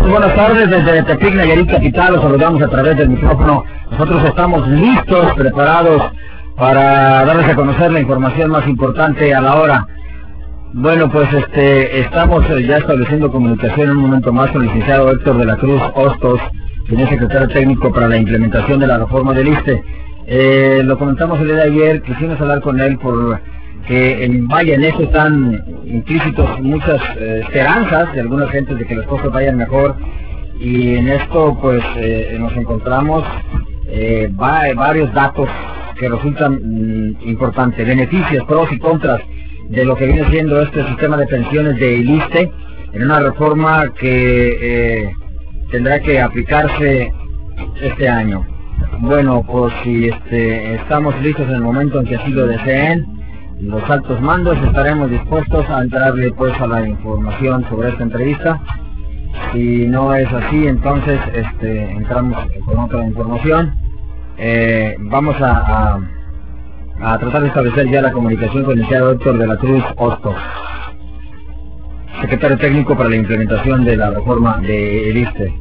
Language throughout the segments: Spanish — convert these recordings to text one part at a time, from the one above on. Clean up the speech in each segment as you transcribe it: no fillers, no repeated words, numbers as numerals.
Muy buenas tardes, desde Tepic, Nayarit Capital, los saludamos a través del micrófono. Nosotros estamos listos, preparados para darles a conocer la información más importante a la hora. Bueno, pues estamos ya estableciendo comunicación en un momento más con el licenciado Héctor de la Cruz Hostos, quien es secretario técnico para la implementación de la reforma del ISSSTE. Lo comentamos el día de ayer, quisimos hablar con él por que en eso están implícitos muchas esperanzas de algunas gentes de que las cosas vayan mejor, y en esto pues nos encontramos varios datos que resultan importantes, beneficios, pros y contras de lo que viene siendo este sistema de pensiones del ISSSTE en una reforma que tendrá que aplicarse este año. Bueno, pues si estamos listos en el momento en que así lo deseen los altos mandos, estaremos dispuestos a entrarle pues a la información sobre esta entrevista. Si no es así, entonces entramos con otra información. Vamos a tratar de establecer ya la comunicación con el licenciado Héctor de la Cruz Hostos, secretario técnico para la implementación de la reforma del ISSSTE.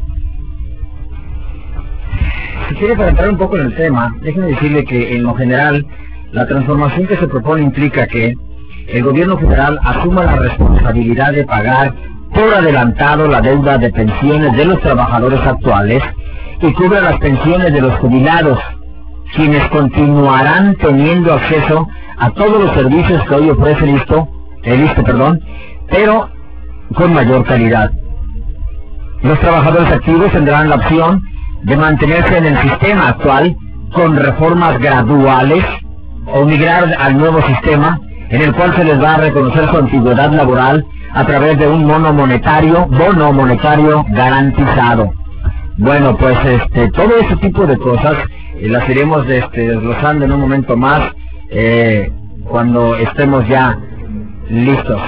Si quiere, para entrar un poco en el tema, déjenme decirle que en lo general la transformación que se propone implica que el gobierno federal asuma la responsabilidad de pagar por adelantado la deuda de pensiones de los trabajadores actuales y cubra las pensiones de los jubilados, quienes continuarán teniendo acceso a todos los servicios que hoy ofrece el ISSSTE, pero con mayor calidad. Los trabajadores activos tendrán la opción de mantenerse en el sistema actual con reformas graduales o migrar al nuevo sistema en el cual se les va a reconocer su antigüedad laboral a través de un bono monetario garantizado. Bueno, pues todo ese tipo de cosas las iremos desglosando en un momento más cuando estemos ya listos,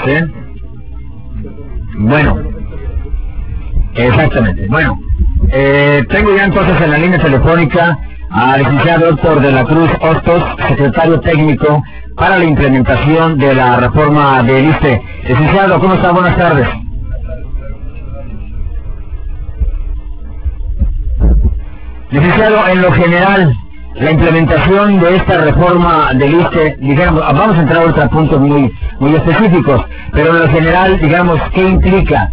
Bueno, exactamente. Bueno, tengo ya entonces en la línea telefónica al licenciado Héctor de la Cruz Hostos, secretario técnico para la implementación de la reforma del ISSSTE. Licenciado, ¿cómo está? Buenas tardes. Licenciado, en lo general, la implementación de esta reforma del ISSSTE, digamos, vamos a entrar a otros puntos muy específicos, pero en lo general, digamos, ¿qué implica?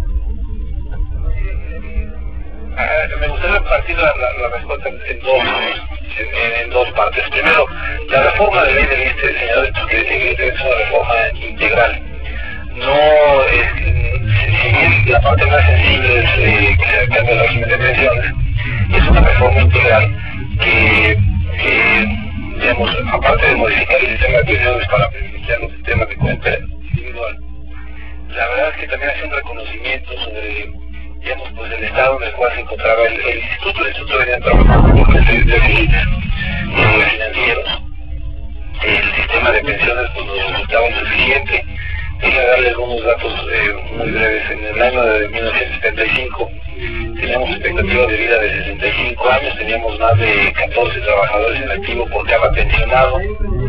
Me gustaría partir la respuesta en dos partes. Primero, la reforma de ley del ISSSTE, señor, es una reforma integral. No si bien la parte más sensible es que se cambia el régimen de pensiones, es una reforma integral que digamos, aparte de modificar el sistema de pensiones para beneficiar los sistemas de cuenta individual, la verdad es que también hace un reconocimiento sobre, digamos, pues el estado en el cual se encontraba el instituto. El instituto venía trabajando con déficits financieros. El sistema de pensiones pues no resultaba insuficiente. Quería darle algunos datos muy breves. En el año de 1975 teníamos expectativa de vida de 65 años, teníamos más de 14 trabajadores en activo por cada pensionado.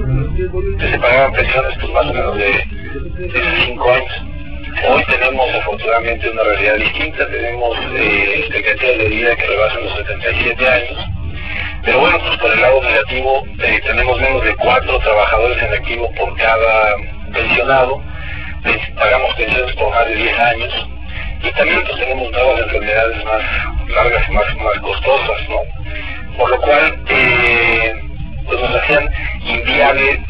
Se pagaban pensiones pues más o menos de 5 años. Hoy tenemos afortunadamente una realidad distinta, tenemos expectativas de vida que rebasan los 77 años, pero bueno, pues por el lado negativo tenemos menos de 4 trabajadores en activo por cada pensionado, pagamos pensiones por más de 10 años, y también pues tenemos nuevas enfermedades más largas y más costosas, ¿no? Por lo cual pues nos hacían inviable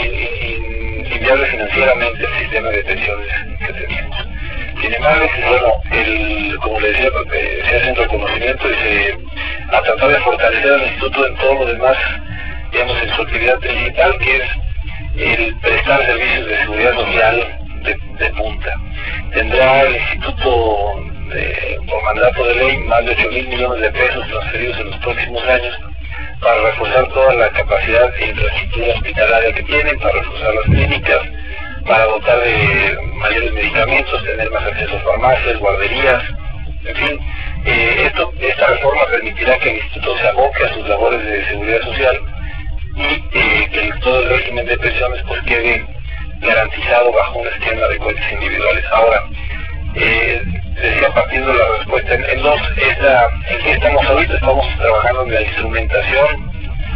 financieramente el sistema de pensiones que teníamos. Sin embargo, bueno, como le decía, se hace un reconocimiento y se ha tratado de fortalecer al instituto en todo lo demás, digamos, en su actividad principal, que es el prestar servicios de seguridad social de punta. Tendrá el instituto, por mandato de ley, más de 8,000 millones de pesos transferidos en los próximos años para reforzar toda la capacidad de infraestructura hospitalaria que tienen, para reforzar las clínicas, para dotar de mayores medicamentos, tener más acceso a farmacias, guarderías, en fin. Esta reforma permitirá que el instituto se aboque a sus labores de seguridad social y que todo el régimen de pensiones pues quede garantizado bajo un esquema de cuentas individuales. Ahora, decía, partiendo de la respuesta en dos, en qué estamos ahorita. Estamos trabajando en la instrumentación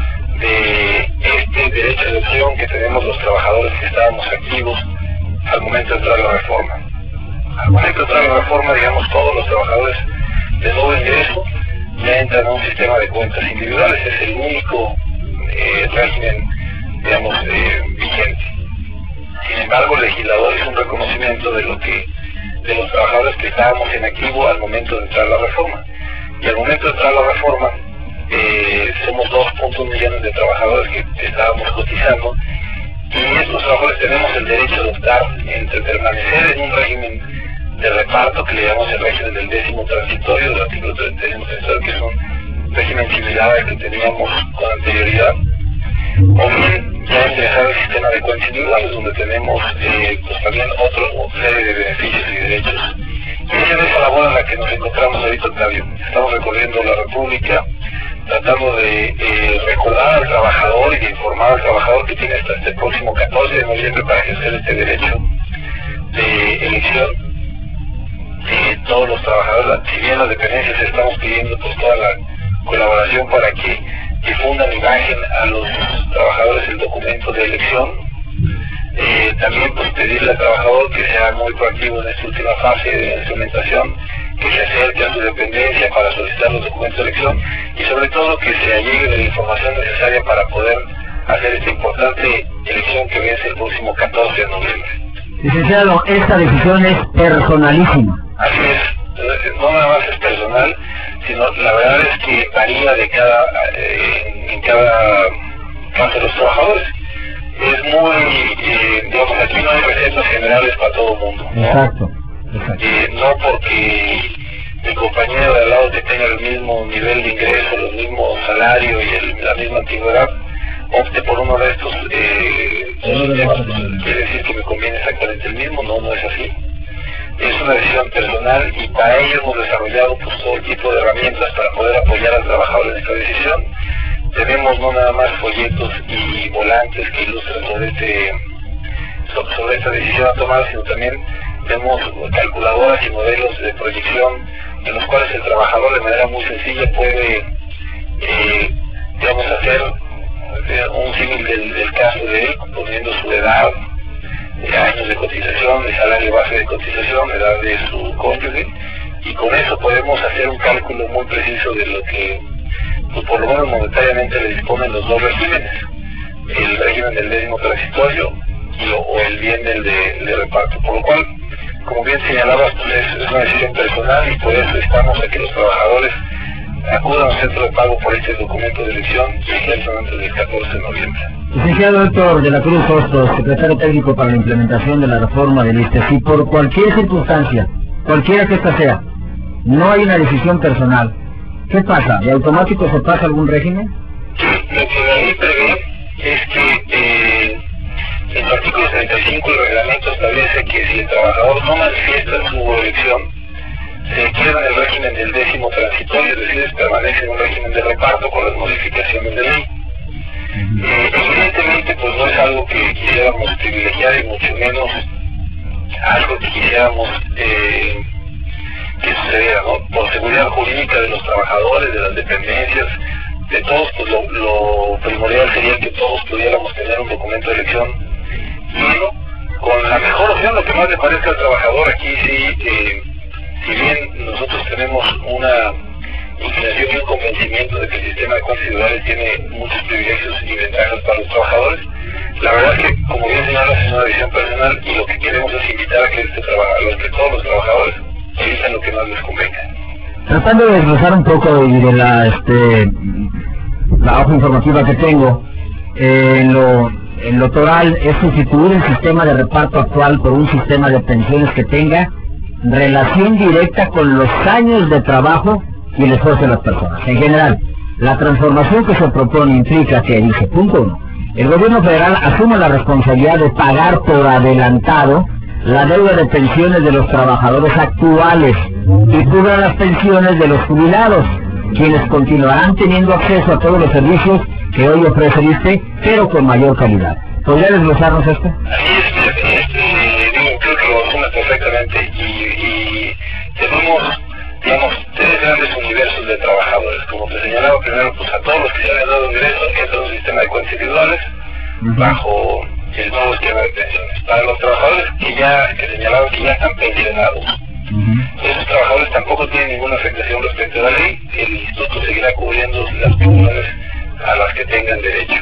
de este derecho de elección que tenemos los trabajadores que estábamos activos al momento de entrar a la reforma. Al momento de entrar a la reforma, digamos, todos los trabajadores de nuevo ingreso ya entran a un sistema de cuentas individuales. Es el único régimen, digamos, vigente. Sin embargo, el legislador hizo un reconocimiento de los trabajadores que estábamos en activo al momento de entrar a la reforma. Y al momento de entrar a la reforma, somos 2.1 millones de trabajadores que estábamos cotizando, y estos trabajadores tenemos el derecho de optar entre permanecer en un régimen de reparto que le llamamos el régimen del 10º transitorio, del artículo 10º transitorio, que es un régimen similar al que teníamos con anterioridad, o bien ya ingresar al sistema de cuentas individuales, donde tenemos pues también otra serie de beneficios y derechos. Y esa es esa labor en la que nos encontramos ahorita, Octavio. Estamos recorriendo la República, tratando de recordar al trabajador y de informar al trabajador que tiene hasta este próximo 14 de noviembre para ejercer este derecho de elección. Todos los trabajadores, si bien las dependencias estamos pidiendo pues toda la colaboración para que difundan y bajen a los trabajadores el documento de elección. También pues pedirle al trabajador que sea muy proactivo en esta última fase de instrumentación, que se acerque a su dependencia para solicitar los documentos de elección, y sobre todo que se allegue de la información necesaria para poder hacer esta importante elección que vence el próximo 14 de noviembre. Licenciado, esta decisión es personalísima. Así es, no nada más es personal, sino la verdad es que varía de en cada caso de los trabajadores. Es muy, digamos, aquí no hay recetas generales para todo el mundo, ¿no? Exacto. No porque el compañero de al lado que tenga el mismo nivel de ingreso, el mismo salario y la misma antigüedad, opte por uno de estos sistemas, quiere decir que me conviene exactamente el mismo. No es así. Es una decisión personal, y para ello hemos desarrollado pues todo tipo de herramientas para poder apoyar al trabajador en esta decisión. Tenemos no nada más folletos y volantes que ilustran sobre esta decisión a tomar, sino también tenemos calculadoras y modelos de proyección en los cuales el trabajador de manera muy sencilla puede, digamos, hacer un símil del caso de él, poniendo su edad, años de cotización, el salario base de cotización, edad de su cónyuge, y con eso podemos hacer un cálculo muy preciso de lo que, pues, por lo menos monetariamente le disponen los dos regímenes, el régimen del 10º transitorio o el bien del de reparto. Por lo cual, como bien señalabas, pues es una decisión personal, y por eso estamos a que los trabajadores acudan al centro de pago por este documento de elección y ejerzan antes del 14 de noviembre. Licenciado Héctor de la Cruz Hostos, secretario técnico para la implementación de la reforma del ISSSTE, si por cualquier circunstancia, cualquiera que esta sea, no hay una decisión personal, ¿qué pasa? ¿De automático se pasa algún régimen? Lo que la ley prevé es que el artículo 35 del reglamento establece que si el trabajador no manifiesta su elección, se queda en el régimen del 10º transitorio, es decir, permanece en un régimen de reparto con las modificaciones de ley. Evidentemente, pues no es algo que quisiéramos privilegiar, y mucho menos algo que quisiéramos que sucediera, ¿no? Por seguridad jurídica de los trabajadores, de las dependencias, de todos, pues lo primordial sería que todos pudiéramos tener un documento de elección lleno, con la mejor opción, lo que más le parezca al trabajador. Aquí sí, si bien nosotros tenemos una inclinación y un convencimiento de que el sistema de cuentas individuales tiene muchos privilegios y ventajas para los trabajadores, la verdad es que, como bien señalas, es una decisión personal, y lo que queremos es invitar a que todos los trabajadores elijan lo que más les convenga. Tratando de desglosar un poco y de la hoja informativa que tengo, en lo toral es sustituir el sistema de reparto actual por un sistema de pensiones que tenga relación directa con los años de trabajo y el esfuerzo de las personas. En general, la transformación que se propone implica que, dice, punto 1, el gobierno federal asume la responsabilidad de pagar por adelantado la deuda de pensiones de los trabajadores actuales y cubra las pensiones de los jubilados, quienes continuarán teniendo acceso a todos los servicios que hoy ofrece el ISSSTE, pero con mayor calidad. ¿Podría desglosarnos esto? Así es, creo que lo asume perfectamente, y te tenemos, digamos, tres grandes universos de trabajadores. Como te señalaba primero, pues a todos los que se han ganado ingresos entran en un sistema de cuentas individuales bajo el nuevo esquema de pensiones. Para los trabajadores que señalaban que ya están pensionados, esos trabajadores tampoco tienen ninguna afectación respecto a la ley. El instituto seguirá cubriendo las pensiones a las que tengan derecho.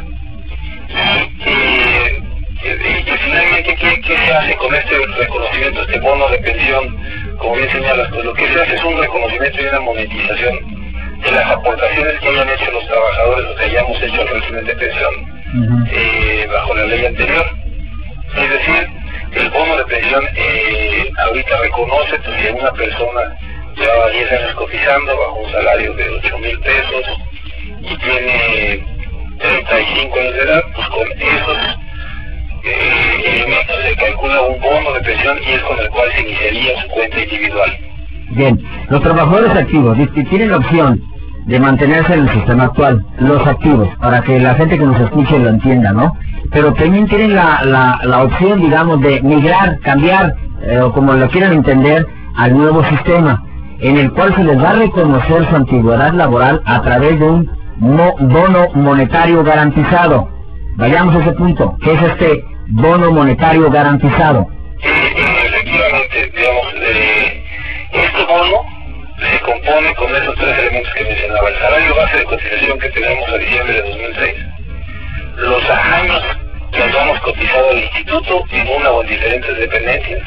Y finalmente, ¿qué se hace con este reconocimiento, este bono de pensión? Como bien señalas, pues lo que se hace es un reconocimiento y una monetización de las aportaciones que hayan hecho los trabajadores, lo que hayamos hecho al régimen de pensión bajo la ley anterior. Es decir, el bono de pensión ahorita reconoce que si una persona llevaba 10 años cotizando bajo un salario de 8,000 pesos y tiene 35 años de edad, pues con esos elementos se calcula un bono de pensión y es con el cual se iniciaría su cuenta individual. Bien, los trabajadores activos tienen la opción de mantenerse en el sistema actual, los activos, para que la gente que nos escuche lo entienda, ¿no? Pero también tienen la opción, digamos, de migrar, cambiar, o como lo quieran entender, al nuevo sistema, en el cual se les va a reconocer su antigüedad laboral a través de un bono monetario garantizado. Vayamos a ese punto. ¿Qué es este bono monetario garantizado? Efectivamente, digamos, este bono se compone con esos tres elementos que mencionaba: el salario base de cotización que tenemos a diciembre de 2006, los años que hayamos cotizado al instituto en una o en diferentes dependencias,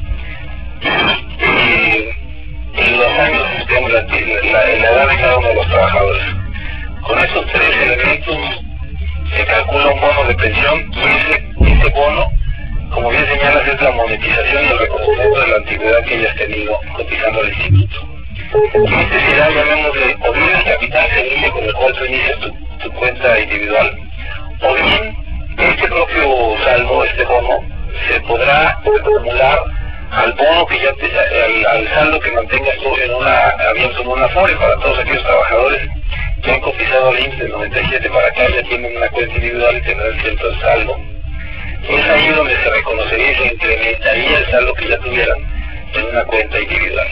y los años, digamos, la edad de cada uno de los trabajadores. Con esos tres elementos se calcula un bono de pensión, y ese bono, como bien señalas, es la monetización y el reconocimiento de la antigüedad que hayas tenido cotizando al instituto. Y este será, llamémosle, o bien el capital servicio con el cual tú inicias tu cuenta individual, o bien este propio saldo, este bono, se podrá acumular al bono que ya al saldo que mantengas tú abierto en una FORE. Para todos aquellos trabajadores que han cotizado al IMSS del 97 para acá, ya tienen una cuenta individual y tendrán cierto saldo. Es ahí donde se reconocería y se incrementaría el saldo que ya tuvieran en una cuenta individual.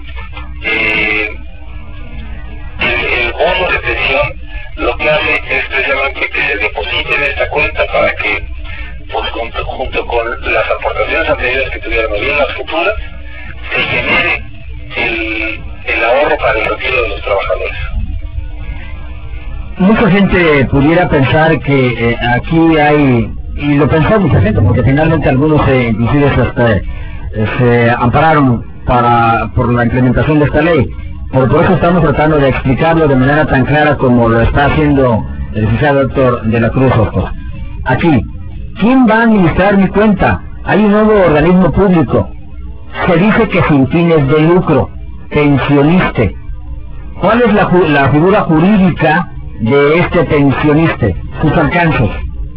El bono de pensión lo que hace es precisamente que se deposite en esta cuenta para que, pues, junto con las aportaciones anteriores que tuvieran o bien las futuras, se genere el ahorro para el retiro de los trabajadores. Mucha gente pudiera pensar que aquí hay, y lo pensó mucha gente, porque finalmente algunos inclusive se ampararon por la implementación de esta ley. Por eso estamos tratando de explicarlo de manera tan clara como lo está haciendo el licenciado doctor de la Cruz Hostos. Aquí, ¿quién va a administrar mi cuenta? Hay un nuevo organismo público. Se dice que sin fines de lucro, pensioniste. ¿Cuál es la figura jurídica de este pensioniste? Sus alcances.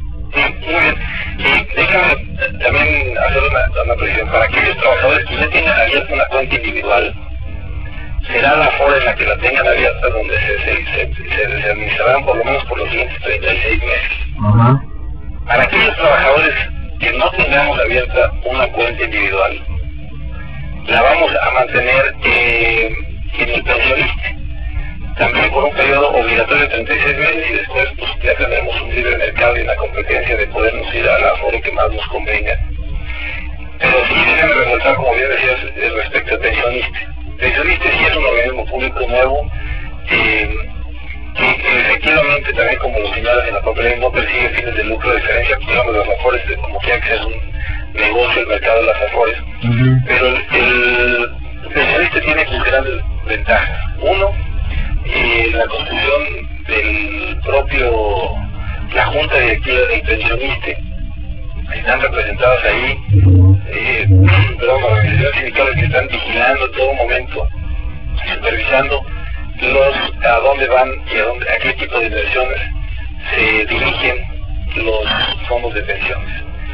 Déjame también hacer una precisión. Para aquellos trabajadores que ya tienen abierta una cuenta individual, será la FORE en la que la tengan abierta donde se administrarán por lo menos por los siguientes 36 meses. Para aquellos trabajadores que no tengamos abierta una cuenta individual, la vamos a mantener en el pensionista, también por un periodo obligatorio de 36 meses, y después pues ya tendremos un libre mercado y una competencia de podernos ir a la FORE que más nos convenga. Pero sí déjenme resaltar, como bien decías, respecto al pensionista. Pensionista sí es un organismo público nuevo, que efectivamente, también como lo señalas en la propia ley, no persigue fines de lucro, a diferencia, digamos, de las AFORES, como quiera que sea un negocio el mercado de las AFORES. Pero el pensionista tiene sus grandes ventajas. Uno, la construcción la junta directiva del pensionista. Están representadas ahí organizaciones sindicales que están vigilando en todo momento, supervisando a dónde van y a qué tipo de inversiones se dirigen los fondos de pensiones.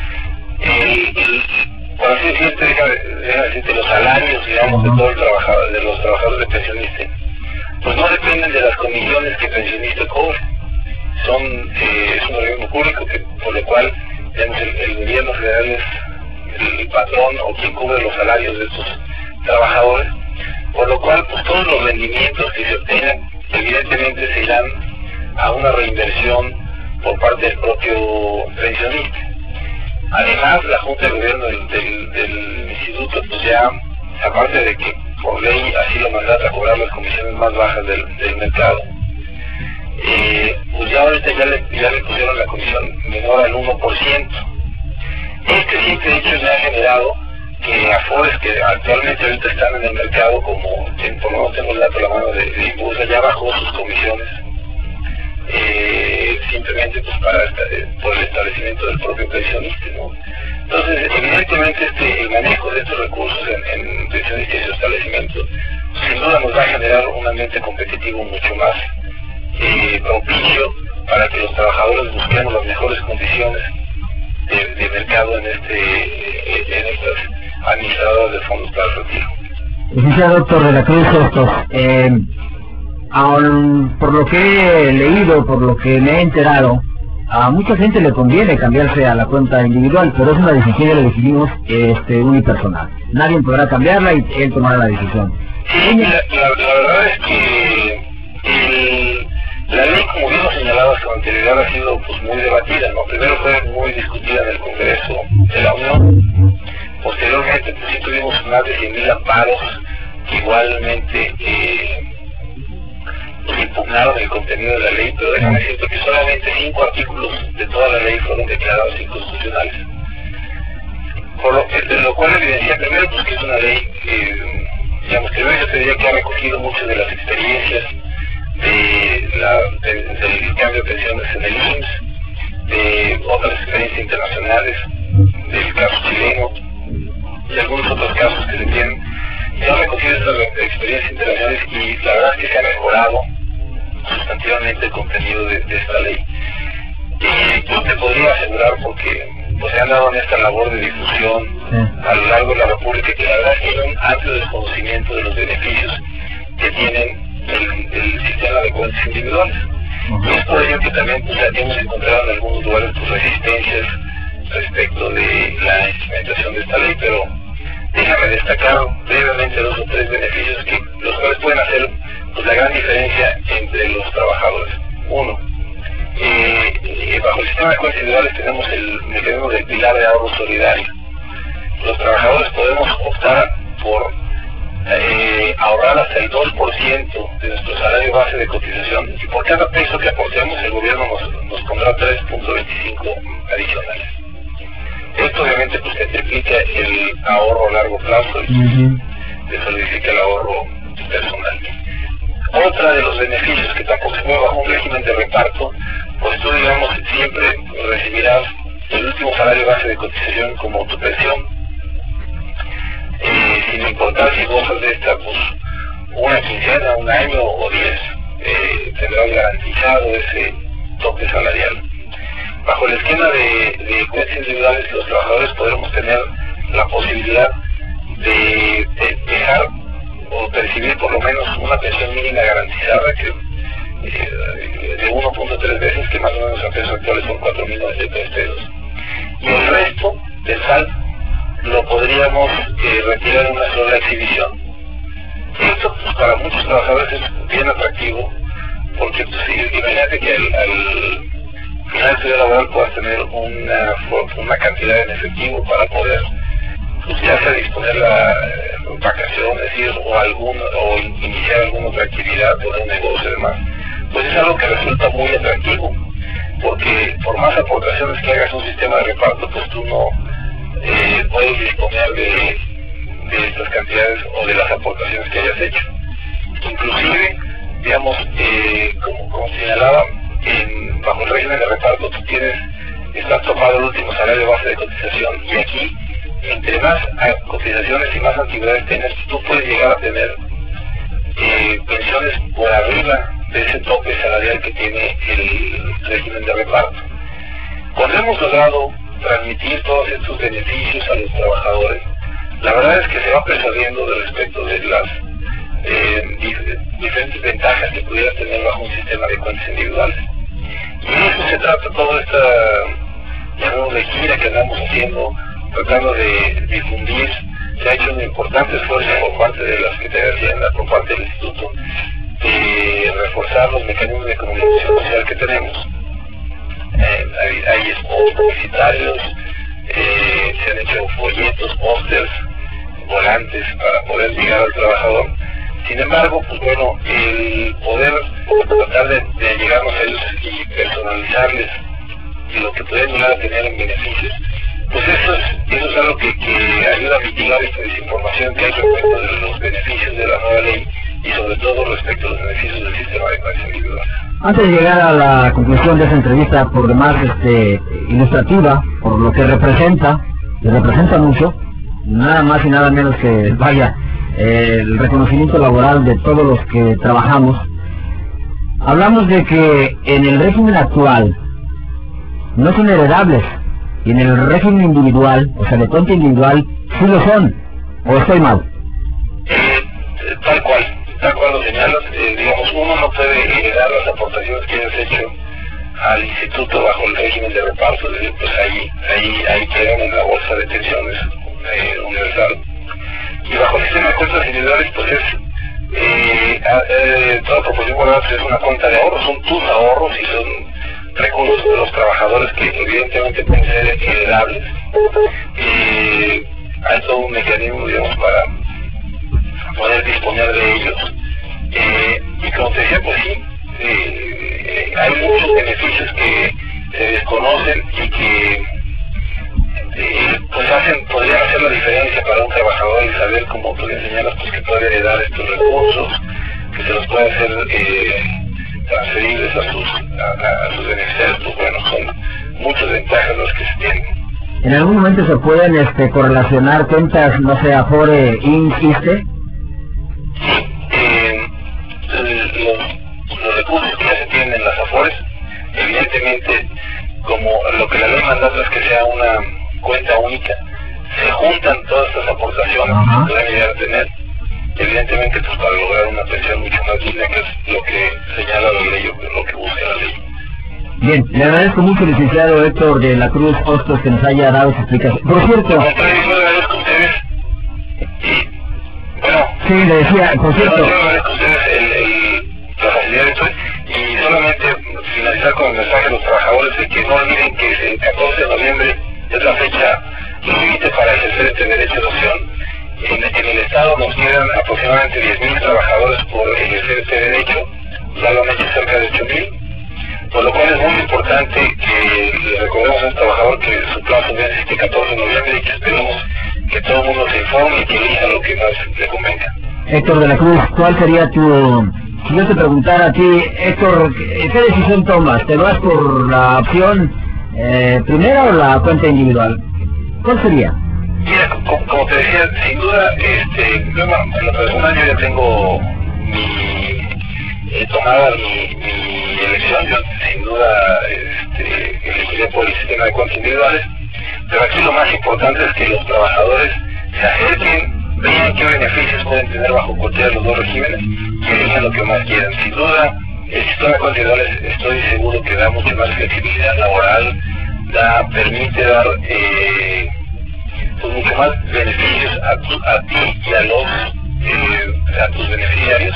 Por así decirte, déjame decirte, los salarios, digamos, de todo de los trabajadores de pensionista, pues no dependen de las comisiones que el pensionista cobre. Es un organismo público por lo cual, digamos, el gobierno federal es el patrón o quien cubre los salarios de estos trabajadores, por lo cual pues todos los rendimientos que se obtengan evidentemente se irán a una reinversión por parte del propio pensionista. Además, la Junta de Gobierno del Instituto, pues ya, aparte de que por ley así lo mandata a cobrar las comisiones más bajas del mercado, pues ya ahorita ya le pusieron la comisión menor al 1%. Este simple hecho me ha generado que Afores, que actualmente ahorita están en el mercado, como por lo menos tengo el dato a la mano de Impulsa, ya bajó sus comisiones, simplemente pues por el establecimiento del propio pensionista, ¿no? Entonces, evidentemente el manejo de estos recursos en pensionistas y su establecimiento sin duda nos va a generar un ambiente competitivo mucho más propicio para que los trabajadores busquemos las mejores condiciones de mercado en estas administradoras de fondos para el retiro. Licenciado Doctor de la Cruz Hostos, por lo que he leído, por lo que me he enterado, a mucha gente le conviene cambiarse a la cuenta individual, pero es una decisión que le decidimos unipersonal. Nadie podrá cambiarla y él tomará la decisión. Sí, la verdad es que la ley, como bien lo señalaba con anterioridad, ha sido pues muy debatida, ¿no? Primero fue muy discutida en el Congreso de la Unión, posteriormente pues sí tuvimos más de 100,000 amparos que igualmente impugnaron el contenido de la ley, pero déjame decirte que solamente 5 artículos de toda la ley fueron declarados inconstitucionales. De lo cual evidencia primero pues que es una ley digamos, primero yo te diría que ha recogido muchas de las experiencias del cambio de pensiones en el IMSS, de otras experiencias internacionales, del caso chileno y algunos otros casos que se tienen. Se han recogido estas experiencias internacionales y la verdad es que se ha mejorado sustantivamente el contenido de esta ley. Yo te podría asegurar, porque pues, se han dado en esta labor de difusión a lo largo de la República, que la verdad es que hay un amplio desconocimiento de los beneficios que tienen el sistema de cuentas individuales. Y es por ello que también pues, hemos encontrado en algunos lugares pues, resistencias respecto de la implementación de esta ley, pero déjame destacar brevemente 2 o 3 beneficios los cuales pueden hacer pues, la gran diferencia entre los trabajadores. Uno, bajo el sistema de cuentas individuales tenemos el mecanismo del pilar de ahorro solidario. Los trabajadores podemos optar por ahorrar hasta el 2% de nuestro salario base de cotización, y por cada peso que aportemos el gobierno nos pondrá 3.25 adicionales. Esto obviamente pues que triplica el ahorro a largo plazo y se solidifica el ahorro personal. Otra de los beneficios que tampoco se mueve bajo un régimen de reparto, pues tú digamos siempre recibirás el último salario base de cotización como tu pensión, sin importar si gozas de esta pues una quincena, un año o 10, tendrás garantizado ese tope salarial. Bajo el esquema de cuentas individuales, los trabajadores podremos tener la posibilidad de dejar o percibir por lo menos una pensión mínima garantizada que de 1.3 veces, que más o menos a pesos actuales son 4.093 pesos. Y el resto del saldo lo podríamos retirar en una sola exhibición. Esto pues, para muchos trabajadores es bien atractivo, porque pues, imagínate que al final de laboral puedas tener una cantidad en efectivo para poder pues, ya sea disponer vacaciones o iniciar alguna otra actividad, poner un negocio y demás. Pues es algo que resulta muy atractivo, porque por más aportaciones que hagas a un sistema de reparto, pues tú no puedes disponer de estas cantidades o de las aportaciones que hayas hecho. Inclusive, digamos, como señalaba, bajo el régimen de reparto tú estás topado el último salario base de cotización, y aquí, entre más cotizaciones y más antigüedades tienes, tú puedes llegar a tener pensiones por arriba de ese tope salarial que tiene el régimen de reparto. Cuando hemos logrado transmitir todos estos beneficios a los trabajadores, la verdad es que se va persuadiendo respecto de las diferentes ventajas que pudiera tener bajo un sistema de cuentas individuales. Y de eso se trata toda esta gira que andamos haciendo, tratando de difundir se ha hecho un importante esfuerzo por parte de la Secretaría de Hacienda, por parte del Instituto, de reforzar los mecanismos de comunicación social que tenemos. Hay spots publicitarios, se han hecho folletos, pósters, volantes para poder llegar al trabajador. Sin embargo, pues bueno, el poder tratar de llegarnos a ellos y personalizarles y lo que pueden llegar a tener en beneficios, pues eso es algo que ayuda a mitigar esta desinformación que hay respecto de los beneficios de la nueva ley y sobre todo respecto a los beneficios del sistema de clase individual. Antes de llegar a la conclusión de esa entrevista, por demás ilustrativa, por lo que representa, y representa mucho, nada más y nada menos que, vaya, el reconocimiento laboral de todos los que trabajamos, hablamos de que en el régimen actual no son heredables, y en el régimen individual, o sea, de cuenta individual, sí lo son, o estoy mal. Tal cual lo señalas, digamos, uno no puede heredar las aportaciones que hayas hecho al instituto bajo el régimen de reparto, pues ahí quedan en la bolsa de pensiones universal. Y bajo el sistema de cuentas individuales, pues toda proporción guardada es una cuenta de ahorros, son tus ahorros y son recursos de los trabajadores que evidentemente pueden ser heredables. Hay todo un mecanismo, digamos, para poder disponer de ellos. Y como te decía, pues sí, hay muchos beneficios que se desconocen y que pues podrían hacer la diferencia para un trabajador y saber, como tú le señalas, pues que puede heredar estos recursos, que se los puede hacer transferibles a sus beneficiarios. Pues bueno, son muchas ventajas las que se tienen. ¿En algún momento se pueden correlacionar cuentas, no sé, Afore, INSS? Los recursos que ya se tienen en las Afores, evidentemente, como lo que la ley mandata es que sea una cuenta única, se juntan todas estas aportaciones que pueden llegar a tener, evidentemente, pues para lograr una pensión mucho más digna, que es lo que señala la ley o lo que busca la ley. Bien, le agradezco mucho, licenciado Héctor de la Cruz Hostos, que nos haya dado su explicación. Por cierto... Yo agradezco a ustedes. Bueno... Sí, le decía, por cierto... Yo agradezco a ustedes la facilidad de esto, y solamente finalizar con el mensaje a los trabajadores de que no olviden que el 14 de noviembre es la fecha límite para ejercer este derecho de opción. En el Estado nos quedan aproximadamente 10.000 trabajadores por ejercer este derecho, ya lo han hecho cerca de 8.000, por lo cual es muy importante que le recordemos a un trabajador que su plazo vence este 14 de noviembre y que esperemos que todo el mundo se informe y que elija lo que más le convenga. Héctor de la Cruz, ¿cuál sería tu... Si yo te preguntara a ti, Héctor, ¿qué decisión tomas? ¿Te vas por la opción primera o la cuenta individual? ¿Cuál sería? Mira, como te decía, sin duda, yo en lo personal yo ya tengo tomada mi elección. Yo sin duda elegiré por el sistema de cuentas individuales, pero aquí lo más importante es que los trabajadores se acerquen, vean qué beneficios pueden tener bajo cualquiera de los dos regímenes y elijan lo que más quieran. Sin duda, el sistema de cuentas individuales estoy seguro que da mucho más flexibilidad laboral, permite dar pues mucho más beneficios a ti y a tus beneficiarios.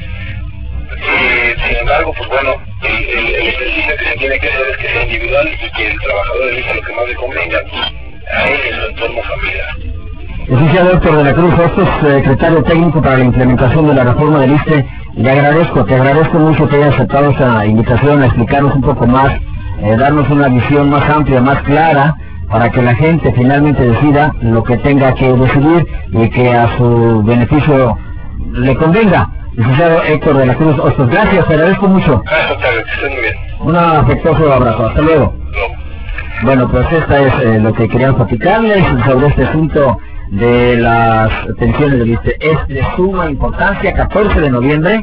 Sin embargo, pues bueno, el ejercicio que se tiene que hacer es que sea individual y que el trabajador elija lo que más le convenga a él y a su entorno familiar. Licenciado Héctor de la Cruz Hostos, secretario técnico para la implementación de la reforma del ISSSTE, te agradezco mucho que haya aceptado esta invitación a explicarnos un poco más, darnos una visión más amplia, más clara, para que la gente finalmente decida lo que tenga que decidir y que a su beneficio le convenga. Licenciado Héctor de la Cruz Hostos, gracias, te agradezco mucho. Gracias, que estén muy bien. Un afectuoso abrazo, hasta luego. Bueno, pues esta es lo que queríamos platicarles sobre este asunto de las pensiones del ISSSTE. Es de suma importancia, 14 de noviembre,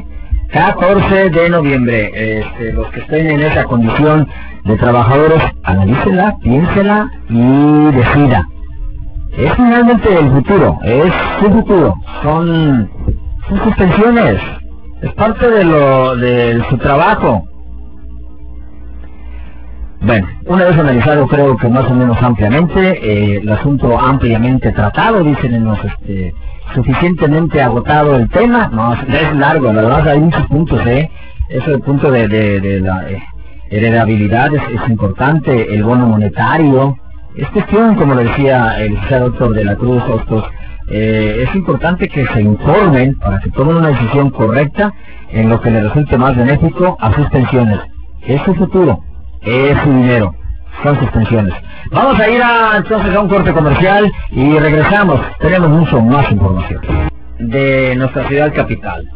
los que estén en esa condición de trabajadores, analícela, piénsela y decida. Es finalmente el futuro, es su futuro, son sus pensiones, es parte de su trabajo. Bueno, una vez analizado creo que más o menos ampliamente, el asunto ampliamente tratado, dicen en los suficientemente agotado el tema, no, es largo, la verdad hay muchos puntos, eso el punto de la heredabilidad es importante, el bono monetario, es cuestión, como le decía el doctor de la Cruz Hostos, es importante que se informen para que tomen una decisión correcta en lo que les resulte más benéfico a sus pensiones, es su futuro, es su dinero, son sus pensiones. Vamos a ir entonces a un corte comercial y regresamos. Tenemos mucho más información de nuestra ciudad capital.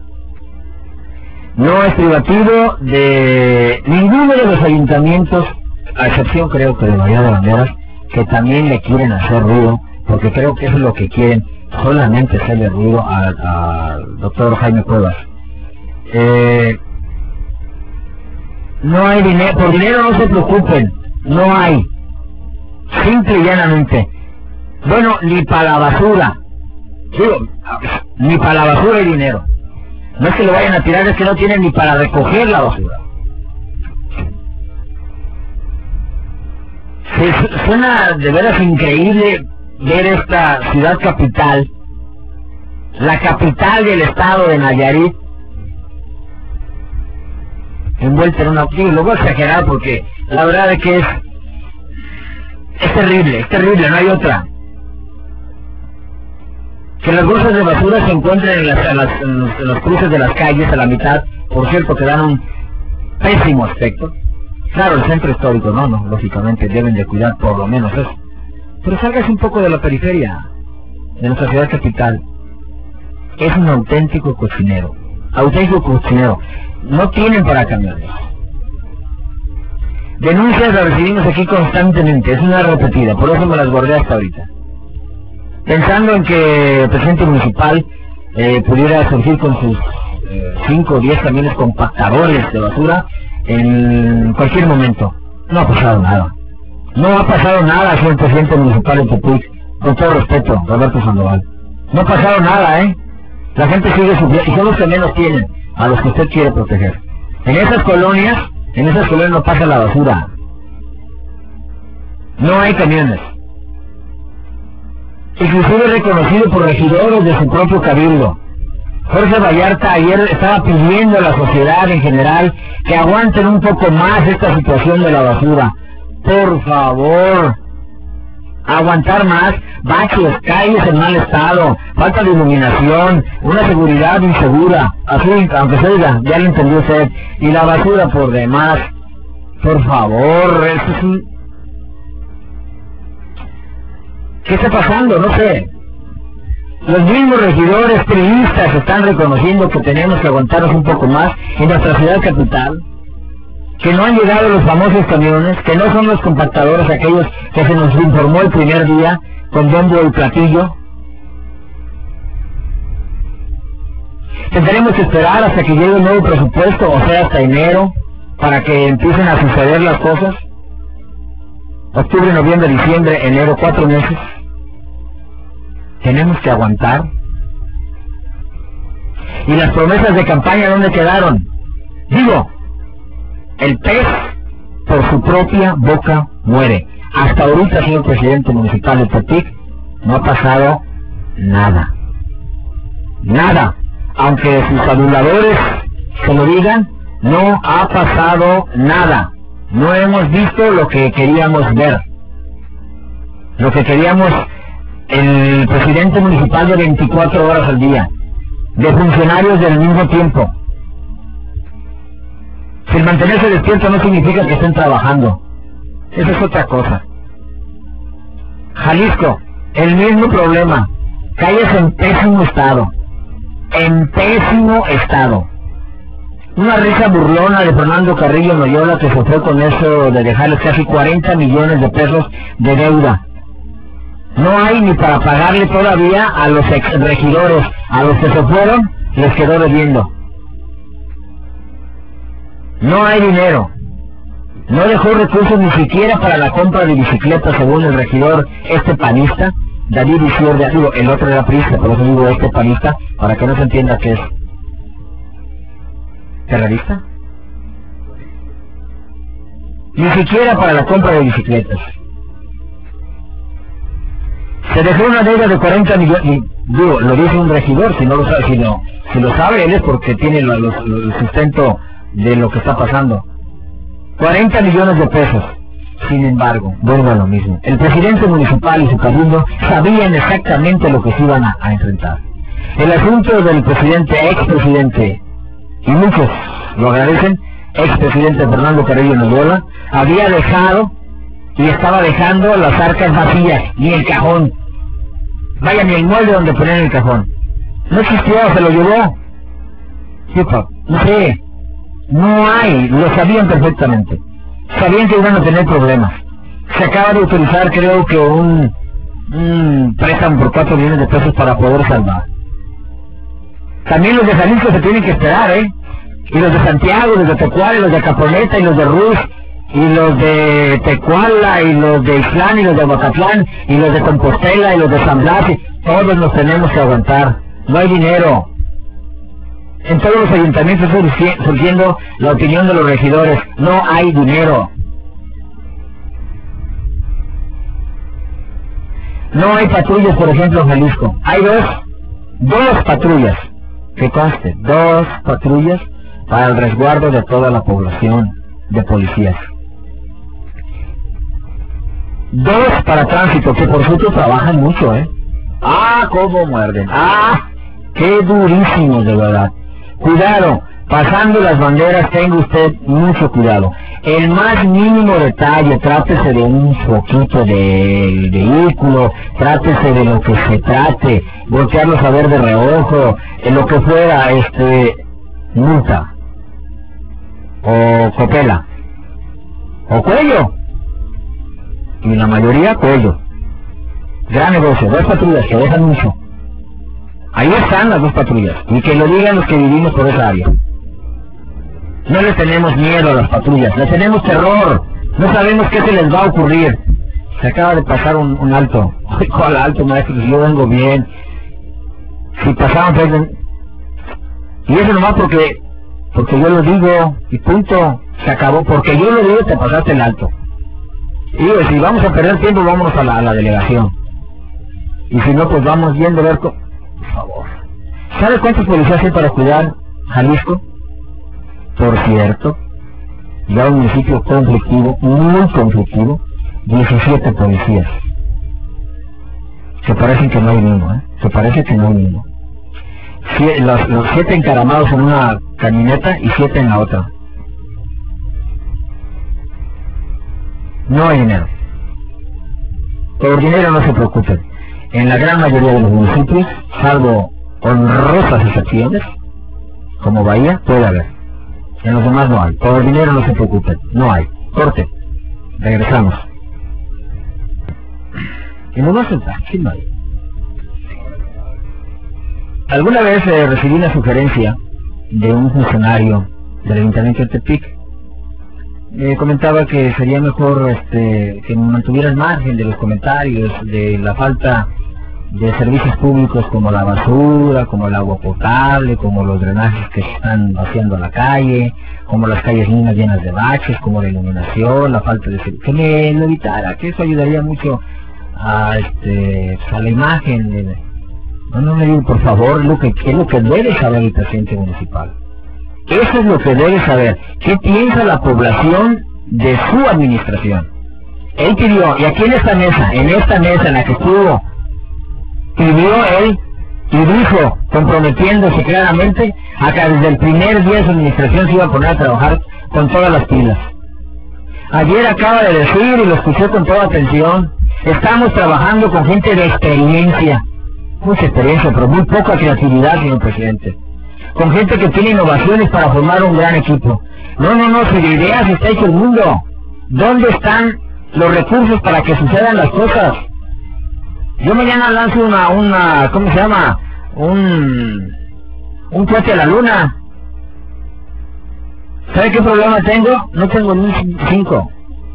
No es privativo de ninguno de los ayuntamientos, a excepción creo que de Bahía de Banderas, que también le quieren hacer ruido, porque creo que eso es lo que quieren, solamente hacerle ruido al doctor Jaime Cuevas. No hay dinero, por dinero no se preocupen, no hay, simple y llanamente. Bueno, ni para la basura, digo, ni para la basura hay dinero. No es que lo vayan a tirar, es que no tienen ni para recoger la basura. Suena de veras increíble ver esta ciudad capital, la capital del estado de Nayarit, envuelta en una... lo voy a exagerar porque la verdad es que es terrible, no hay otra. Que las bolsas de basura se encuentren en los cruces de las calles a la mitad, por cierto, que dan un pésimo aspecto. Claro, el centro histórico, no, lógicamente deben de cuidar por lo menos eso. Pero salgas un poco de la periferia de nuestra ciudad capital. Es un auténtico cochinero. No tienen para camiones. Denuncias las recibimos aquí constantemente, es una repetida, por eso me las guardé hasta ahorita. Pensando en que el presidente municipal pudiera surgir con sus 5 o 10 camiones compactadores de basura en cualquier momento. No ha pasado nada. No ha pasado nada, señor presidente municipal de Tepic, con todo respeto, Roberto Sandoval. No ha pasado nada, La gente sigue sufriendo, y son los que menos tienen, a los que usted quiere proteger. En esas colonias no pasa la basura. No hay camiones. Inclusive reconocido por regidores de su propio cabildo. Jorge Vallarta ayer estaba pidiendo a la sociedad en general que aguanten un poco más esta situación de la basura. Por favor, aguantar más, baches, calles en mal estado, falta de iluminación, una seguridad insegura, así, aunque se diga, ya lo entendió usted, y la basura por demás. Por favor, eso es un... ¿Qué está pasando? No sé. Los mismos regidores priistas están reconociendo que tenemos que aguantarnos un poco más en nuestra ciudad capital, que no han llegado los famosos camiones, que no son los compactadores aquellos que se nos informó el primer día con bombo y platillo. Tendremos que esperar hasta que llegue el nuevo presupuesto, o sea, hasta enero, para que empiecen a suceder las cosas. Octubre, noviembre, diciembre, enero, 4 meses. Tenemos que aguantar. ¿Y las promesas de campaña dónde quedaron? Digo, el pez por su propia boca muere. Hasta ahorita, señor presidente municipal de Tepic, no ha pasado nada. Nada. Aunque sus aduladores se lo digan, no ha pasado nada. No hemos visto lo que queríamos ver. Lo que queríamos el presidente municipal de 24 horas al día. De funcionarios del mismo tiempo. Si el mantenerse despierto no significa que estén trabajando. Esa es otra cosa. Jalisco, el mismo problema. Calles en pésimo estado. En pésimo estado. Una risa burlona de Fernando Carrillo Noyola que se fue con eso de dejarles casi 40 millones de pesos de deuda. No hay ni para pagarle todavía a los exregidores. A los que se fueron, les quedó debiendo. No hay dinero. No dejó recursos ni siquiera para la compra de bicicletas, según el regidor panista, David Izquierda. Digo, el otro era priista, por eso digo panista, para que no se entienda que es terrorista. ni siquiera para la compra de bicicletas. Se dejó una deuda de 40 millones, y digo, lo dice un regidor, si no lo sabe, si lo sabe él es porque tiene el sustento de lo que está pasando. 40 millones de pesos. Sin embargo, vuelvo a lo mismo. El presidente municipal y su cabildo sabían exactamente lo que se iban a enfrentar. El asunto del expresidente, y muchos lo agradecen, expresidente Fernando Carrillo Noyola, había dejado y estaba dejando las arcas vacías, ni el cajón. Vaya, ni el mueble donde ponían el cajón. No existió, se lo llevó. Sí, no sé. No hay, lo sabían perfectamente. Sabían que iban a tener problemas. Se acaba de utilizar, creo que un préstamo por 4 millones de pesos para poder salvar. También los de Jalisco se tienen que esperar, y los de Santiago, los de Tecuala, y los de Caponeta, y los de Ruz, y los de Tecuala, y los de Ixtlán, y los de Bocatlán, y los de Compostela, y los de San Blas, todos nos tenemos que aguantar. No hay dinero. En todos los ayuntamientos surgiendo la opinión de los regidores, no hay dinero. No hay patrullas, por ejemplo, en Jalisco. Hay dos patrullas, que conste, 2 patrullas para el resguardo de toda la población de policías. 2 para tránsito, que por cierto trabajan mucho, cómo muerden, qué durísimos, de verdad. Cuidado, pasando las banderas, tenga usted mucho cuidado. El más mínimo detalle, trátese de un foquito del vehículo, trátese de lo que se trate, voltearlos a ver de reojo, en lo que fuera, multa, o copela, o cuello, y la mayoría cuello. Gran negocio, 2 patrullas que dejan mucho. Ahí están las 2 patrullas, y que lo digan los que vivimos por esa área. No les tenemos miedo a las patrullas, les tenemos terror, no sabemos qué se les va a ocurrir. Se acaba de pasar un alto. ¿Cuál alto, maestro? Si yo vengo bien. Si pasaban, pues... Y eso nomás porque yo lo digo, y punto, se acabó. Porque yo lo digo, te pasaste el alto. Y digo, si vamos a perder tiempo, vámonos a la delegación. Y si no, pues vamos viendo a ver... Por favor. ¿Sabe cuántos policías hay para cuidar Jalisco? Por cierto, ya un municipio conflictivo, muy conflictivo, 17 policías. Se parecen que no hay ninguno, Se parece que no hay ninguno. Los 7 encaramados en una camioneta y 7 en la otra. No hay dinero. Por dinero no se preocupen. En la gran mayoría de los municipios, salvo honrosas excepciones, como Bahía, puede haber. En los demás no hay. Por dinero no se preocupen. No hay. Corte. Regresamos. Y nos va a sentar. ¿Quién no hay? Alguna vez recibí una sugerencia de un funcionario del Ayuntamiento de Tepic. Comentaba que sería mejor que me mantuviera al margen de los comentarios de la falta de servicios públicos como la basura, como el agua potable, como los drenajes que se están vaciando a la calle, como las calles llenas de baches, como la iluminación, la falta de... que me lo evitara, que eso ayudaría mucho a la imagen. No me digo, por favor, es lo que debe saber el presidente municipal. Eso es lo que debe saber. ¿Qué piensa la población de su administración? Él pidió, y aquí en esta mesa en la que estuvo, pidió él y dijo, comprometiéndose claramente, a que desde el primer día de su administración se iba a poner a trabajar con todas las pilas. Ayer acaba de decir, y lo escuché con toda atención, estamos trabajando con gente de experiencia, mucha experiencia, pero muy poca creatividad, señor presidente. Con gente que tiene innovaciones para formar un gran equipo. No, si de ideas está hecho el mundo. ¿Dónde están los recursos para que sucedan las cosas? Yo mañana lanzo una ¿cómo se llama? Un cohete a la luna. ¿Sabe qué problema tengo? No tengo ni un 5.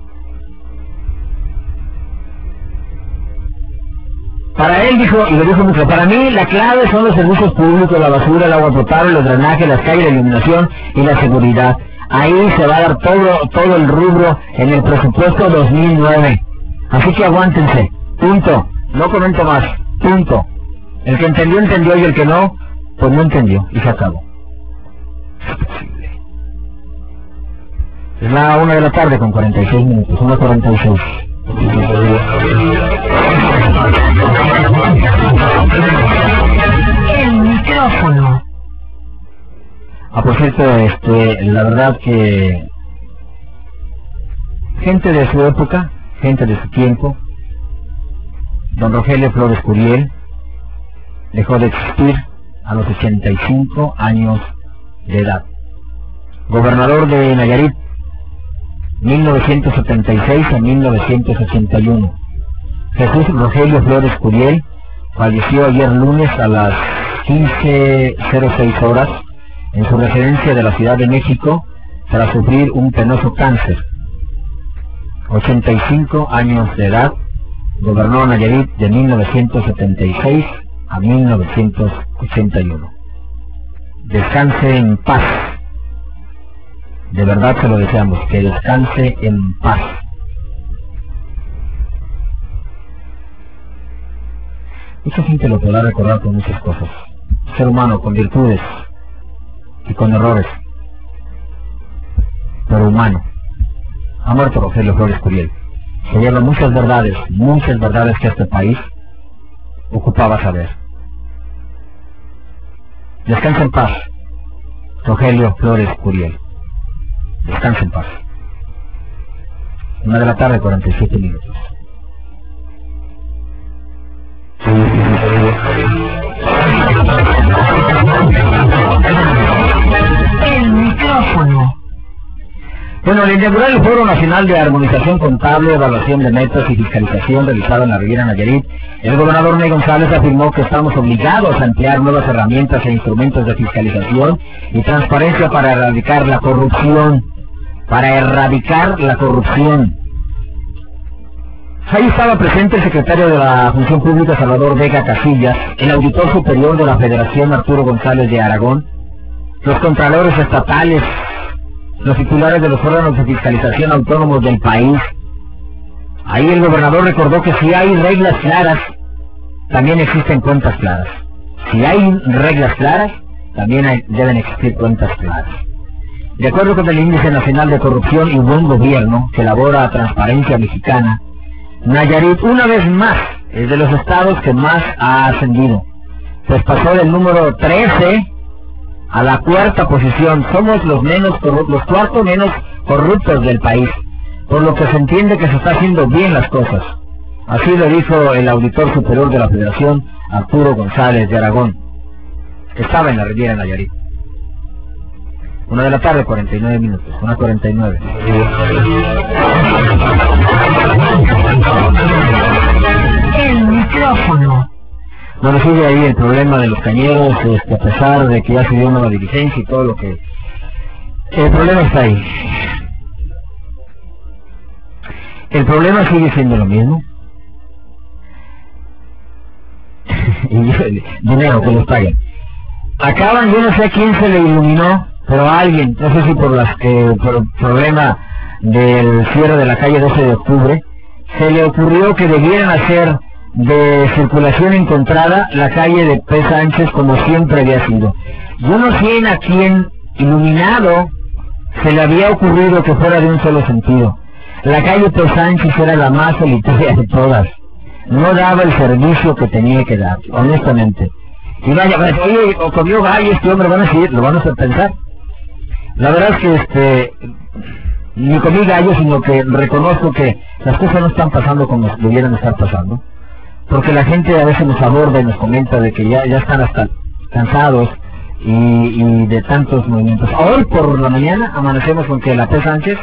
Para él dijo, y lo dijo mucho, para mí la clave son los servicios públicos, la basura, el agua potable, los drenajes, las calles, la iluminación y la seguridad. Ahí se va a dar todo el rubro en el presupuesto 2009. Así que aguántense. Punto. No comento más. Punto. El que entendió, entendió, y el que no, pues no entendió. Y se acabó. Es la 1 de la tarde con 46 minutos. 1:46. El micrófono. Por cierto, la verdad que gente de su época, gente de su tiempo, don Rogelio Flores Curiel dejó de existir a los 85 años de edad. Gobernador de Nayarit, 1976 a 1981. Jesús Rogelio Flores Curiel falleció ayer lunes a las 15:06 horas en su residencia de la Ciudad de México tras sufrir un penoso cáncer. 85 años de edad, gobernó Nayarit de 1976 a 1981. Descanse en paz. De verdad se lo deseamos, que descanse en paz. Mucha gente lo podrá recordar con muchas cosas. Ser humano con virtudes y con errores, pero humano. Ha muerto Rogelio Flores Curiel. Se lleva muchas verdades que este país ocupaba saber. Descansa en paz, Rogelio Flores Curiel. Descansa en paz. 1 de la tarde, 47 minutos. El micrófono. Bueno, al inaugurar el Foro Nacional de Armonización Contable, Evaluación de Metas y Fiscalización realizado en la Riviera Nayarit, el gobernador Ney González afirmó que estamos obligados a emplear nuevas herramientas e instrumentos de fiscalización y transparencia para erradicar la corrupción. Ahí estaba presente el secretario de la Función Pública, Salvador Vega Casillas, el auditor superior de la Federación, Arturo González de Aragón, los contralores estatales, los titulares de los órganos de fiscalización autónomos del país. Ahí el gobernador recordó que si hay reglas claras, también existen cuentas claras. Si hay reglas claras, también deben existir cuentas claras. De acuerdo con el Índice Nacional de Corrupción y Buen Gobierno que elabora Transparencia Mexicana, Nayarit una vez más es de los estados que más ha ascendido, pues pasó del número 13 a la 4ª posición. Somos los cuartos menos corruptos del país, por lo que se entiende que se está haciendo bien las cosas. Así lo dijo el auditor superior de la Federación, Arturo González de Aragón, que estaba en la Riviera Nayarit. 1 de la tarde, 49 minutos, 1:49. El micrófono. Bueno, sigue ahí el problema de los cañeros, a pesar de que ya se dio una diligencia y todo lo que... El problema está ahí. El problema sigue siendo lo mismo. Y dinero que los paguen. Acaban, yo no sé a quién se le iluminó, pero a alguien, no sé si por el problema del cierre de la calle 12 de octubre, se le ocurrió que debieran hacer de circulación encontrada la calle de P. Sánchez como siempre había sido. Yo no sé a quién iluminado se le había ocurrido que fuera de un solo sentido. La calle P. Sánchez era la más solitaria de todas. No daba el servicio que tenía que dar, honestamente. Y vaya, oye, o comió gallo este hombre, van a decir, lo van a hacer pensar. La verdad es que ni comí gallo, sino que reconozco que las cosas no están pasando como debieran estar pasando. Porque la gente a veces nos aborda y nos comenta de que ya están hasta cansados y de tantos movimientos. Hoy por la mañana amanecemos con que la P. Sánchez,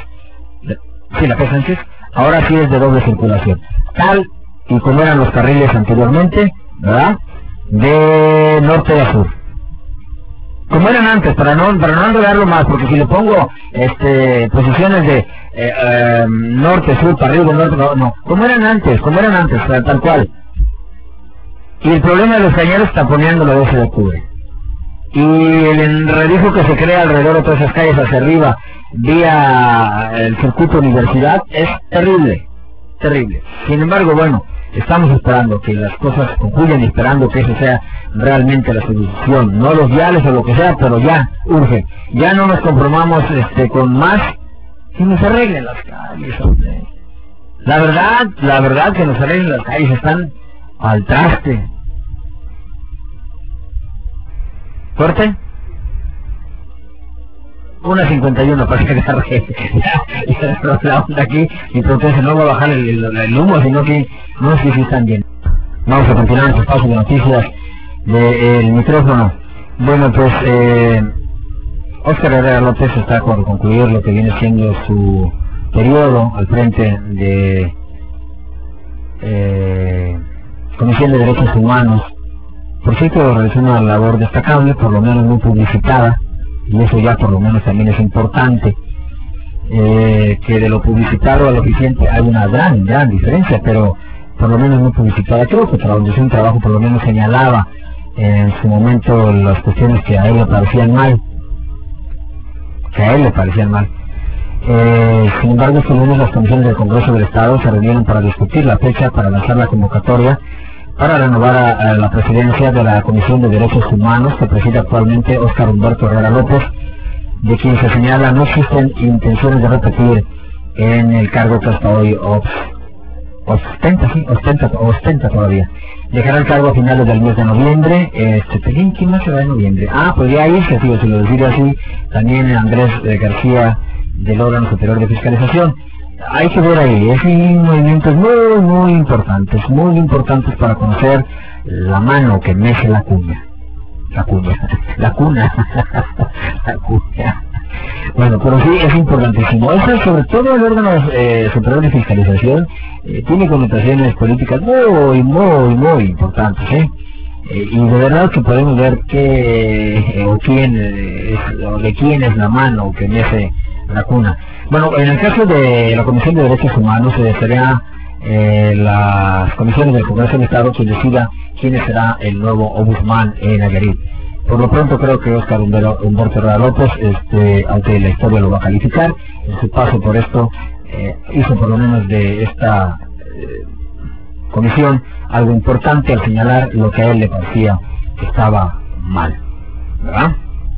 ahora sí es de doble circulación. Tal y como eran los carriles anteriormente, ¿verdad? De norte a sur. Como eran antes, para no enredarlo más, porque si le pongo posiciones de norte, sur, para arriba, norte, no, como eran antes, tal cual. Y el problema de los cañeros está poniendo la 12 de octubre. y el redijo que se crea alrededor de todas esas calles hacia arriba vía el circuito universidad es terrible, terrible. Sin embargo, bueno, estamos esperando que las cosas concluyan y esperando que eso sea realmente la solución, no los viales o lo que sea, pero ya urge. Ya no nos conformamos con más, que nos arreglen las calles, hombre. La verdad que nos arreglen las calles, están al traste. ¿Corte? 1:51 para que agarre la onda aquí y proteste, no va a bajar el humo, sino que no sé si están bien. Vamos a continuar este espacio de noticias del micrófono. Bueno, pues Óscar Herrera López está por concluir lo que viene siendo su periodo al frente de Comisión de Derechos Humanos. Por cierto, realizó una labor destacable, por lo menos muy publicitada, y eso ya por lo menos también es importante, que de lo publicitado a lo eficiente hay una gran diferencia, pero por lo menos muy publicitada. Creo que donde hizo un trabajo por lo menos señalaba en su momento las cuestiones que a él le parecían mal, sin embargo, este lunes las comisiones del Congreso del Estado se reunieron para discutir la fecha para lanzar la convocatoria para renovar a la presidencia de la Comisión de Derechos Humanos que preside actualmente Óscar Humberto Herrera López, de quien se señala no existen intenciones de repetir en el cargo que hasta hoy ostenta todavía. Dejará el cargo a finales del mes de noviembre. ¿Quién más se va en noviembre? Podría irse, si lo decide así, también Andrés García del órgano superior de fiscalización. Hay que ver ahí, es un movimientos muy importantes para conocer la mano que mece la cuna. Bueno, pero sí es importantísimo. Eso, sobre todo el órgano superior de fiscalización, tiene connotaciones políticas muy importantes, y de verdad que podemos ver de quién es la mano que mece la cuna. Bueno, en el caso de la Comisión de Derechos Humanos será las comisiones del Congreso del Estado quien decida quién será el nuevo ombudsman en Nayarit. Por lo pronto creo que Óscar Humberto Herrera López, aunque la historia lo va a calificar, en su paso por esto hizo por lo menos de esta comisión algo importante al señalar lo que a él le parecía que estaba mal, ¿verdad?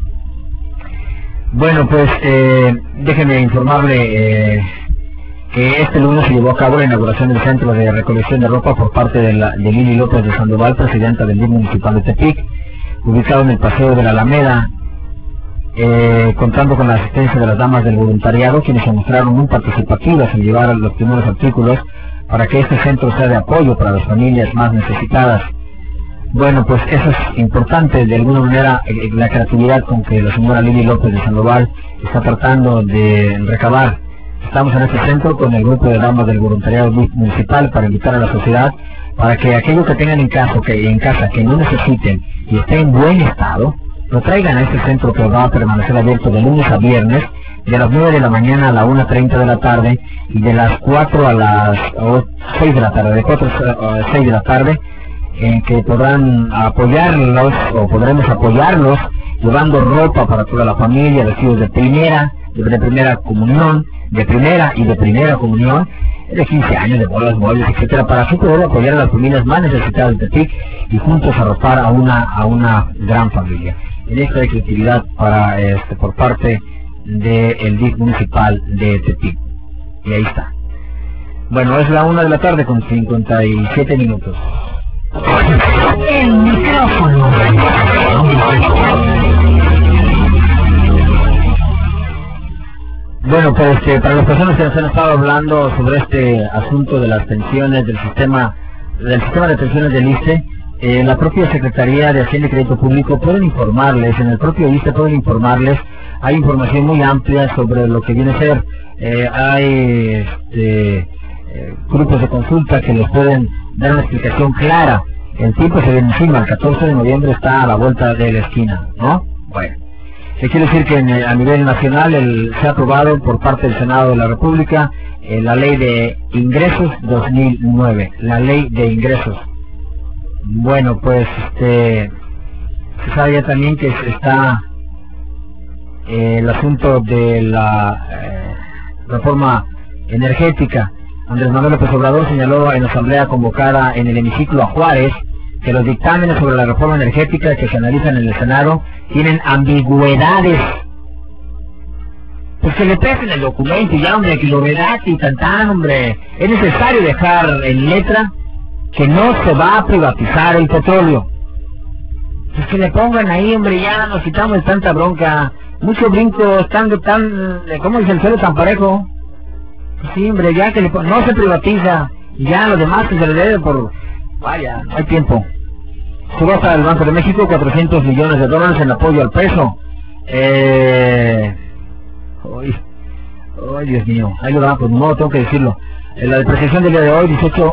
Bueno, pues déjenme informarle que este lunes se llevó a cabo la inauguración del Centro de Recolección de Ropa por parte de Lili López de Sandoval, presidenta del DIF municipal de Tepic, ubicado en el Paseo de la Alameda, contando con la asistencia de las damas del voluntariado, quienes se mostraron muy participativas en llevar los primeros artículos para que este centro sea de apoyo para las familias más necesitadas. Bueno, pues eso es importante, de alguna manera, la creatividad con que la señora Lili López de Sandoval está tratando de recabar. Estamos en este centro con el grupo de damas del voluntariado municipal para invitar a la sociedad para que aquello que tengan en casa que no necesiten y esté en buen estado, lo traigan a este centro que va a permanecer abierto de lunes a viernes, de las 9 de la mañana a la 1:30 de la tarde y de las 4 a las 6 de la tarde, de 4 a 6 de la tarde, en que podrán apoyarlos o podremos apoyarlos llevando ropa para toda la familia, vestidos de primera comunión, de primera comunión, de 15 años, de bodas, muebles, etcétera, para así poder apoyar a las familias más necesitadas de Tepic y juntos arropar a una gran familia. En esta actividad para por parte del DIF municipal de Tepic. Y ahí está. Bueno, es la 1 de la tarde con 57 minutos. El micrófono. Bueno, pues para las personas que nos han estado hablando sobre este asunto de las pensiones, del sistema de pensiones del ISSSTE, la propia Secretaría de Hacienda y Crédito Público pueden informarles, en el propio ISSSTE pueden informarles, hay información muy amplia sobre lo que viene a ser, hay grupos de consulta que les pueden dar una explicación clara. El tiempo se viene encima, el 14 de noviembre está a la vuelta de la esquina, ¿no? Bueno, ¿qué quiere decir? Que a nivel nacional se ha aprobado por parte del Senado de la República la Ley de Ingresos 2009, la Ley de Ingresos. Bueno, pues Se sabe ya también que está el asunto de la reforma energética. Andrés Manuel López Obrador señaló en la asamblea convocada en el hemiciclo a Juárez que los dictámenes sobre la reforma energética que se analizan en el Senado tienen ambigüedades. Pues que le pesen el documento y ya, hombre, que lo redacte y tan, hombre. Es necesario dejar en letra que no se va a privatizar el petróleo. Pues que le pongan ahí, hombre, ya nos quitamos de tanta bronca. Mucho brinco, estando ¿cómo dice el suelo tan parejo? Pues sí, hombre, ya que no se privatiza. Y ya lo demás que se le debe por... Vaya, no hay tiempo. Subasta del Banco de México, $400 millones en apoyo al peso. Ay, Dios mío, ahí lo da, pues no, tengo que decirlo. La depreciación del día de hoy,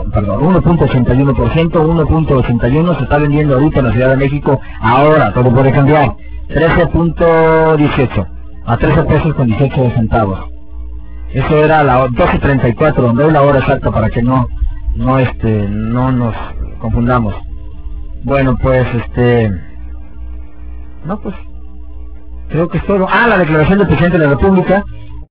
1.81%, se está vendiendo ahorita en la Ciudad de México, ahora, todo puede cambiar, 13.18, a 13 pesos con 18 centavos. Eso era a las 12:34, donde es la hora exacta para que no nos confundamos. Bueno, pues, no, pues, creo que es todo. La declaración del presidente de la República,